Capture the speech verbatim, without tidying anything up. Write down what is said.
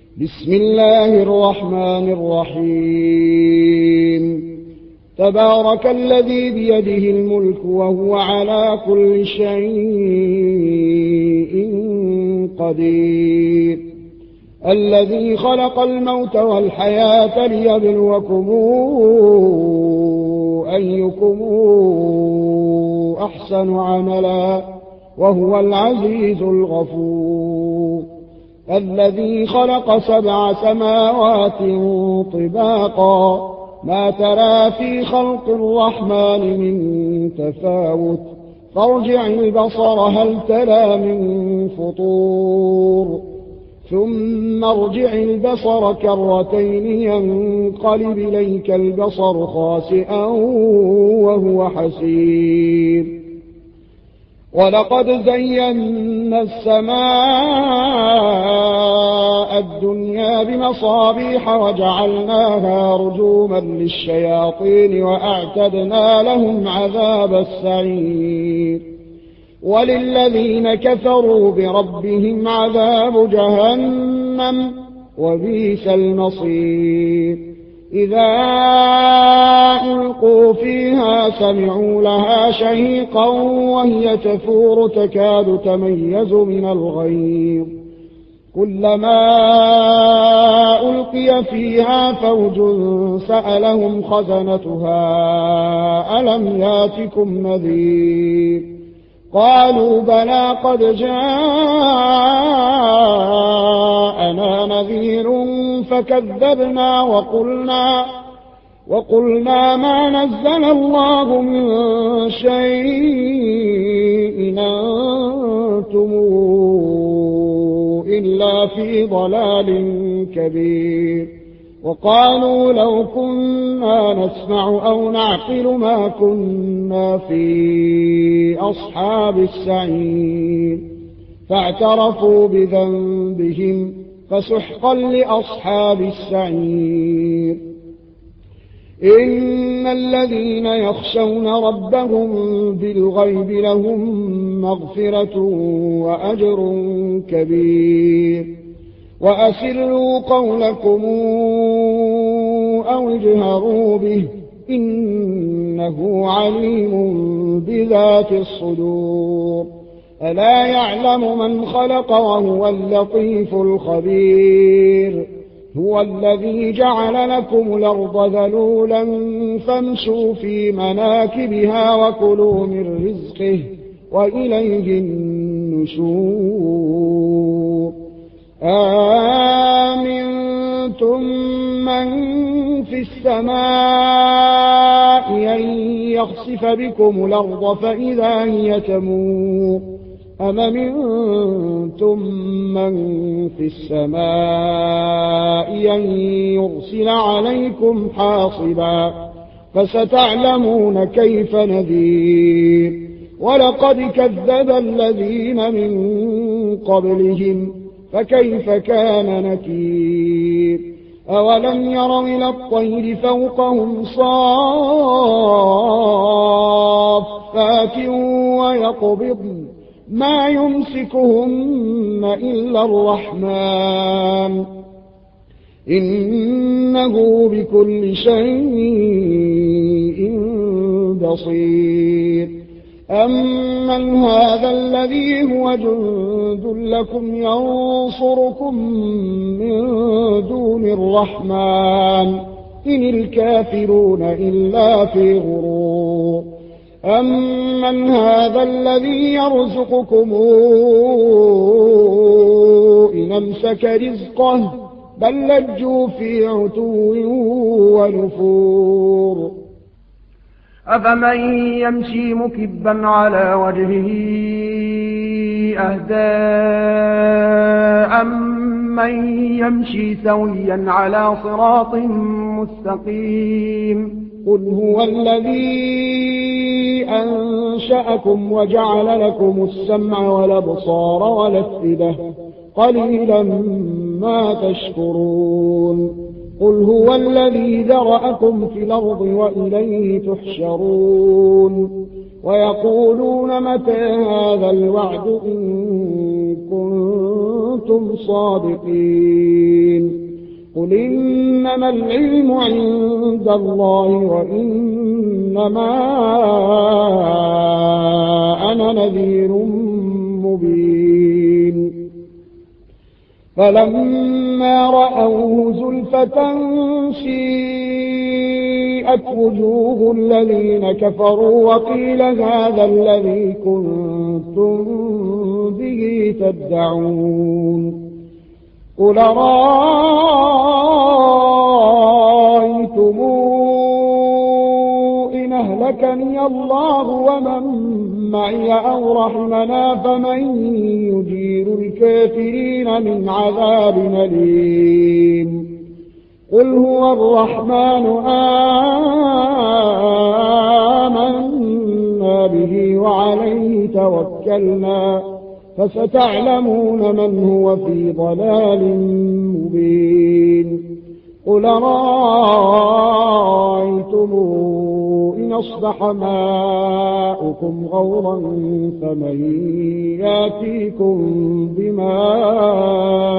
بسم الله الرحمن الرحيم تبارك الذي بيده الملك وهو على كل شيء قدير الذي خلق الموت والحياة ليبلوكم أيكم أحسن عملا وهو العزيز الغفور الذي خلق سبع سماوات طباقا ما ترى في خلق الرحمن من تفاوت فارجع البصر هل ترى من فطور ثم ارجع البصر كرتين ينقلب إليك البصر خاسئا وهو حسير ولقد زينا السماء الدنيا بمصابيح وجعلناها رجوما للشياطين وأعتدنا لهم عذاب السعير وللذين كفروا بربهم عذاب جهنم وبئس المصير إذا ألقوا فيها سمعوا لها شهيقا وهي تفور تكاد تميز من الغيظ كلما ألقي فيها فوج سألهم خزنتها ألم ياتكم نذير قالوا بلى قد جاءنا نذير فكذبنا وقلنا وقلنا ما نزل الله من شيء أنتم إلا في ضلال كبير وقالوا لو كنا نسمع أو نعقل ما كنا في أصحاب السعير فاعترفوا بذنبهم فسحقا لأصحاب السعير إن الذين يخشون ربهم بالغيب لهم مغفرة وأجر كبير وأسروا قولكم أو اجهروا به إنه عليم بذات الصدور ألا يعلم من خلق وهو اللطيف الخبير هو الذي جعل لكم الأرض ذلولا فامشوا في مناكبها وكلوا من رزقه وإليه النشور آمنتم من في السماء أن يخسف بكم الأرض فإذا هي تمور أم منتم من في السماء أن يرسل عليكم حاصبا فستعلمون كيف نذير ولقد كذب الذين من قبلهم فكيف كان نكير أولم يروا إلى الطير فوقهم صافات ويقبضن ما يمسكهن إلا الرحمن إنه بكل شيء بصير أمن هذا الذي هو جند لكم ينصركم من دون الرحمن إن الكافرون إلا في غرور أمن هذا الذي يرزقكم إن أمسك رزقه بل لجوا في عتو ونفور أفمن يمشي مكبا على وجهه أهدى أمن يمشي سويا على صراط مستقيم قل هو الذي أنشأكم وجعل لكم السمع والأبصار والأفئدة قليلا ما تشكرون قل هو الذي ذرأكم في الأرض وإليه تحشرون ويقولون متى هذا الوعد إن كنتم صادقين قل إنما العلم عند الله وإنما أنا نذير مبين فلما رأوه زلفة سيئت وجوه الذين كفروا وقيل هذا الذي كنتم به تدعون قل رأيتم إن أهلكني الله ومن معي أو رحمنا فمن يجير الكافرين من عذاب أليم قل هو الرحمن آمنا به وعليه توكلنا فستعلمون من هو في ضلال مبين قل رأيتم إن أصبح ماؤكم غورا فمن يأتيكم بماء